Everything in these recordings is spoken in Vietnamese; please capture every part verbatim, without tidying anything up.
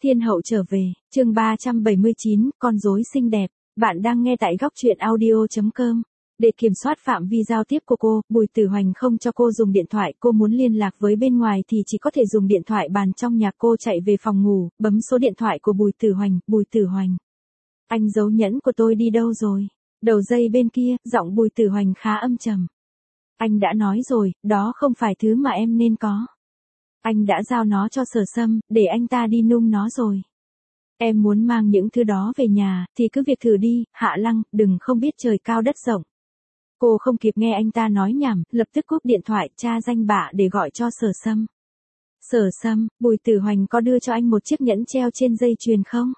Thiên hậu trở về, chương ba trăm bảy mươi chín, con rối xinh đẹp. Bạn đang nghe tại góc truyện audio chấm com. Để kiểm soát phạm vi giao tiếp của cô, Bùi Tử Hoành không cho cô dùng điện thoại. Cô muốn liên lạc với bên ngoài thì chỉ có thể dùng điện thoại bàn trong nhà. Cô chạy về phòng ngủ, bấm số điện thoại của Bùi Tử Hoành. Bùi Tử Hoành, anh giấu nhẫn của tôi đi đâu rồi? Đầu dây bên kia, giọng Bùi Tử Hoành khá âm trầm. Anh đã nói rồi, đó không phải thứ mà em nên có. Anh đã giao nó cho Sở Sâm, để anh ta đi nung nó rồi. Em muốn mang những thứ đó về nhà, thì cứ việc thử đi, Hạ Lăng, đừng không biết trời cao đất rộng. Cô không kịp nghe anh ta nói nhảm, lập tức cúp điện thoại, tra danh bạ để gọi cho Sở Sâm. Sở Sâm, Bùi Tử Hoành có đưa cho anh một chiếc nhẫn treo trên dây chuyền không?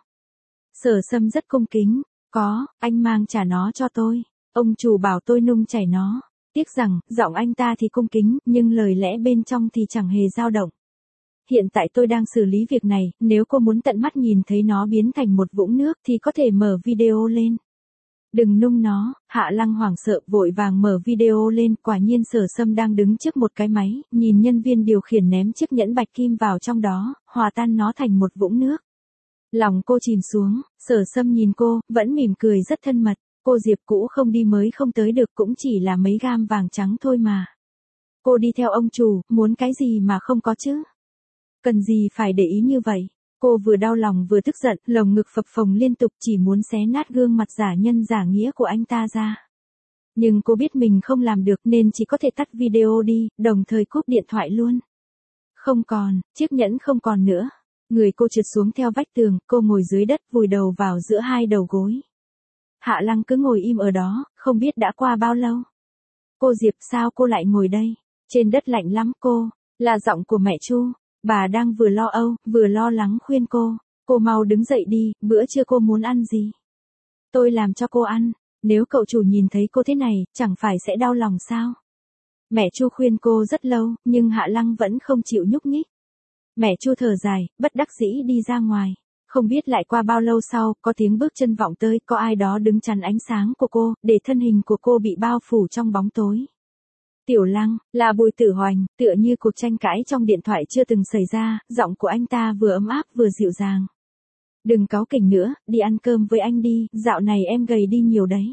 Sở Sâm rất cung kính, có, anh mang trả nó cho tôi. Ông chủ bảo tôi nung chảy nó. Tiếc rằng, giọng anh ta thì cung kính, nhưng lời lẽ bên trong thì chẳng hề dao động. Hiện tại tôi đang xử lý việc này, nếu cô muốn tận mắt nhìn thấy nó biến thành một vũng nước thì có thể mở video lên. Đừng nung nó, Hạ Lăng hoảng sợ vội vàng mở video lên, quả nhiên Sở Sâm đang đứng trước một cái máy, nhìn nhân viên điều khiển ném chiếc nhẫn bạch kim vào trong đó, hòa tan nó thành một vũng nước. Lòng cô chìm xuống, Sở Sâm nhìn cô, vẫn mỉm cười rất thân mật. Cô Diệp cũ không đi mới không tới được, cũng chỉ là mấy gam vàng trắng thôi mà. Cô đi theo ông chủ, muốn cái gì mà không có chứ? Cần gì phải để ý như vậy? Cô vừa đau lòng vừa tức giận, lồng ngực phập phồng liên tục, chỉ muốn xé nát gương mặt giả nhân giả nghĩa của anh ta ra. Nhưng cô biết mình không làm được nên chỉ có thể tắt video đi, đồng thời cúp điện thoại luôn. Không còn, chiếc nhẫn không còn nữa. Người cô trượt xuống theo vách tường, cô ngồi dưới đất vùi đầu vào giữa hai đầu gối. Hạ Lăng cứ ngồi im ở đó, không biết đã qua bao lâu. Cô Diệp, sao cô lại ngồi đây? Trên đất lạnh lắm cô, là giọng của mẹ Chu. Bà đang vừa lo âu, vừa lo lắng khuyên cô. Cô mau đứng dậy đi, bữa trưa cô muốn ăn gì? Tôi làm cho cô ăn, nếu cậu chủ nhìn thấy cô thế này, chẳng phải sẽ đau lòng sao? Mẹ Chu khuyên cô rất lâu, nhưng Hạ Lăng vẫn không chịu nhúc nhích. Mẹ Chu thở dài, bất đắc dĩ đi ra ngoài. Không biết lại qua bao lâu sau, có tiếng bước chân vọng tới, có ai đó đứng chắn ánh sáng của cô, để thân hình của cô bị bao phủ trong bóng tối. Tiểu Lăng, là Bùi Tử Hoành, tựa như cuộc tranh cãi trong điện thoại chưa từng xảy ra, giọng của anh ta vừa ấm áp vừa dịu dàng. Đừng cáu kỉnh nữa, đi ăn cơm với anh đi, dạo này em gầy đi nhiều đấy.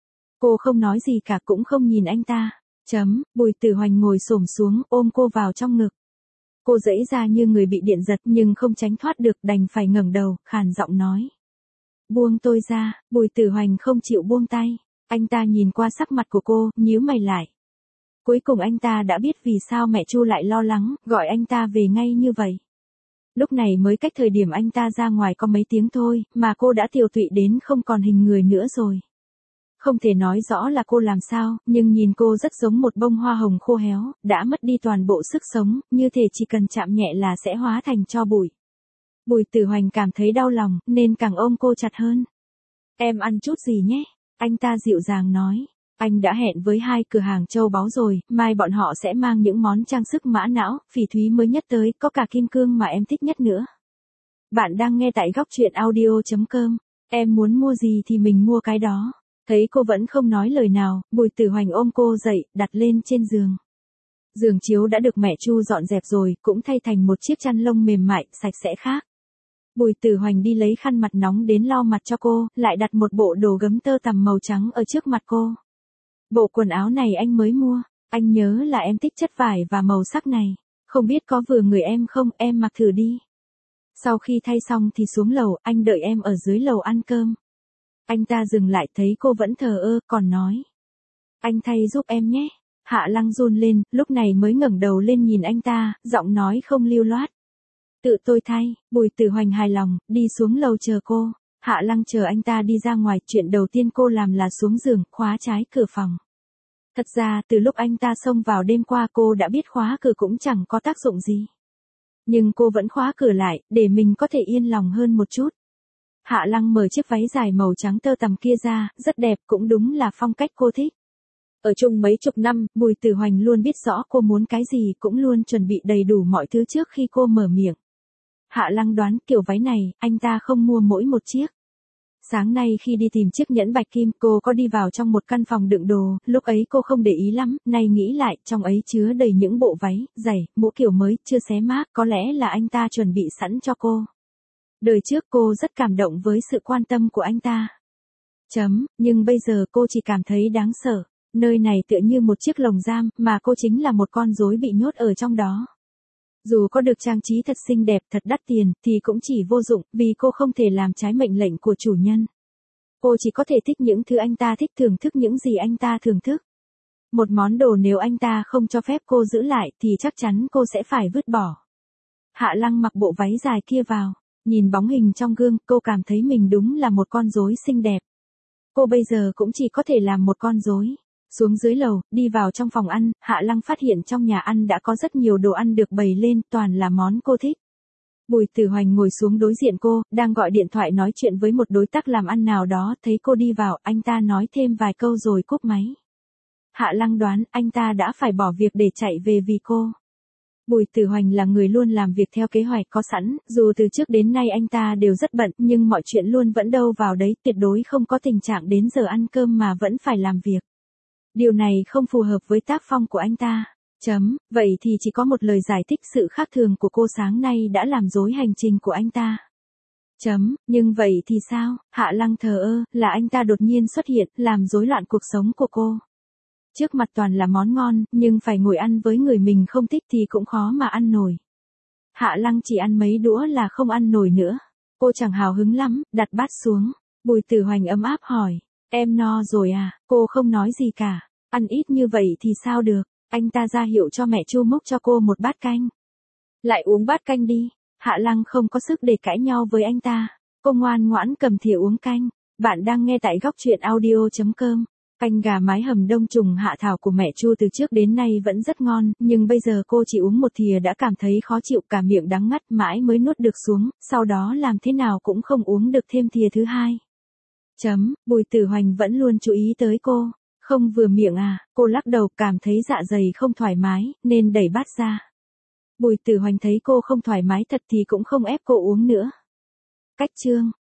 Cô không nói gì cả, cũng không nhìn anh ta. Chấm, Bùi Tử Hoành ngồi xổm xuống, ôm cô vào trong ngực. Cô giãy ra như người bị điện giật nhưng không tránh thoát được, đành phải ngẩng đầu, khàn giọng nói. Buông tôi ra. Bùi Tử Hoành không chịu buông tay. Anh ta nhìn qua sắc mặt của cô, nhíu mày lại. Cuối cùng anh ta đã biết vì sao mẹ Chu lại lo lắng, gọi anh ta về ngay như vậy. Lúc này mới cách thời điểm anh ta ra ngoài có mấy tiếng thôi, mà cô đã tiều tụy đến không còn hình người nữa rồi. Không thể nói rõ là cô làm sao, nhưng nhìn cô rất giống một bông hoa hồng khô héo, đã mất đi toàn bộ sức sống, như thể chỉ cần chạm nhẹ là sẽ hóa thành tro bụi. Bùi Tử Hoành cảm thấy đau lòng, nên càng ôm cô chặt hơn. Em ăn chút gì nhé? Anh ta dịu dàng nói. Anh đã hẹn với hai cửa hàng châu báu rồi, mai bọn họ sẽ mang những món trang sức mã não, phỉ thúy mới nhất tới, có cả kim cương mà em thích nhất nữa. Bạn đang nghe tại góc truyện audio chấm com. Em muốn mua gì thì mình mua cái đó. Thấy cô vẫn không nói lời nào, Bùi Tử Hoành ôm cô dậy, đặt lên trên giường. Giường chiếu đã được mẹ Chu dọn dẹp rồi, cũng thay thành một chiếc chăn lông mềm mại, sạch sẽ khác. Bùi Tử Hoành đi lấy khăn mặt nóng đến lau mặt cho cô, lại đặt một bộ đồ gấm tơ tằm màu trắng ở trước mặt cô. Bộ quần áo này anh mới mua, anh nhớ là em thích chất vải và màu sắc này. Không biết có vừa người em không, em mặc thử đi. Sau khi thay xong thì xuống lầu, anh đợi em ở dưới lầu ăn cơm. Anh ta dừng lại thấy cô vẫn thờ ơ, còn nói. Anh thay giúp em nhé. Hạ Lăng run lên, lúc này mới ngẩng đầu lên nhìn anh ta, giọng nói không lưu loát. Tự tôi thay. Bùi Tử Hoành hài lòng, đi xuống lầu chờ cô. Hạ Lăng chờ anh ta đi ra ngoài, chuyện đầu tiên cô làm là xuống giường, khóa trái cửa phòng. Thật ra, từ lúc anh ta xông vào đêm qua cô đã biết khóa cửa cũng chẳng có tác dụng gì. Nhưng cô vẫn khóa cửa lại, để mình có thể yên lòng hơn một chút. Hạ Lăng mở chiếc váy dài màu trắng tơ tằm kia ra, rất đẹp, cũng đúng là phong cách cô thích. Ở chung mấy chục năm, Bùi Tử Hoành luôn biết rõ cô muốn cái gì, cũng luôn chuẩn bị đầy đủ mọi thứ trước khi cô mở miệng. Hạ Lăng đoán kiểu váy này, anh ta không mua mỗi một chiếc. Sáng nay khi đi tìm chiếc nhẫn bạch kim, cô có đi vào trong một căn phòng đựng đồ, lúc ấy cô không để ý lắm, nay nghĩ lại, trong ấy chứa đầy những bộ váy, giày, mũ kiểu mới, chưa xé mác, có lẽ là anh ta chuẩn bị sẵn cho cô. Đời trước cô rất cảm động với sự quan tâm của anh ta. Chấm, nhưng bây giờ cô chỉ cảm thấy đáng sợ. Nơi này tựa như một chiếc lồng giam, mà cô chính là một con rối bị nhốt ở trong đó. Dù có được trang trí thật xinh đẹp, thật đắt tiền, thì cũng chỉ vô dụng, vì cô không thể làm trái mệnh lệnh của chủ nhân. Cô chỉ có thể thích những thứ anh ta thích, thưởng thức những gì anh ta thưởng thức. Một món đồ nếu anh ta không cho phép cô giữ lại, thì chắc chắn cô sẽ phải vứt bỏ. Hạ Lăng mặc bộ váy dài kia vào, nhìn bóng hình trong gương, cô cảm thấy mình đúng là một con rối xinh đẹp. Cô bây giờ cũng chỉ có thể làm một con rối. Xuống dưới lầu, đi vào trong phòng ăn, Hạ Lăng phát hiện trong nhà ăn đã có rất nhiều đồ ăn được bày lên, toàn là món cô thích. Bùi Tử Hoành ngồi xuống đối diện cô, đang gọi điện thoại nói chuyện với một đối tác làm ăn nào đó, thấy cô đi vào, anh ta nói thêm vài câu rồi cúp máy. Hạ Lăng đoán anh ta đã phải bỏ việc để chạy về vì cô. Bùi Tử Hoành là người luôn làm việc theo kế hoạch có sẵn, dù từ trước đến nay anh ta đều rất bận, nhưng mọi chuyện luôn vẫn đâu vào đấy, tuyệt đối không có tình trạng đến giờ ăn cơm mà vẫn phải làm việc. Điều này không phù hợp với tác phong của anh ta. Chấm, vậy thì chỉ có một lời giải thích sự khác thường của cô sáng nay đã làm rối hành trình của anh ta. Chấm, nhưng vậy thì sao? Hạ Lăng thờ ơ, là anh ta đột nhiên xuất hiện, làm rối loạn cuộc sống của cô. Trước mặt toàn là món ngon, nhưng phải ngồi ăn với người mình không thích thì cũng khó mà ăn nổi. Hạ Lăng chỉ ăn mấy đũa là không ăn nổi nữa. Cô chẳng hào hứng lắm, đặt bát xuống. Bùi Tử Hoành ấm áp hỏi, em no rồi à? Cô không nói gì cả. Ăn ít như vậy thì sao được? Anh ta ra hiệu cho mẹ Chu múc cho cô một bát canh. Lại uống bát canh đi. Hạ Lăng không có sức để cãi nhau với anh ta. Cô ngoan ngoãn cầm thìa uống canh. Bạn đang nghe tại góc truyện audio chấm com. Canh gà mái hầm đông trùng hạ thảo của mẹ Chu từ trước đến nay vẫn rất ngon, nhưng bây giờ cô chỉ uống một thìa đã cảm thấy khó chịu, cả miệng đắng ngắt, mãi mới nuốt được xuống, sau đó làm thế nào cũng không uống được thêm thìa thứ hai. Chấm, Bùi Tử Hoành vẫn luôn chú ý tới cô. Không vừa miệng à? Cô lắc đầu, cảm thấy dạ dày không thoải mái, nên đẩy bát ra. Bùi Tử Hoành thấy cô không thoải mái thật thì cũng không ép cô uống nữa. Cách chương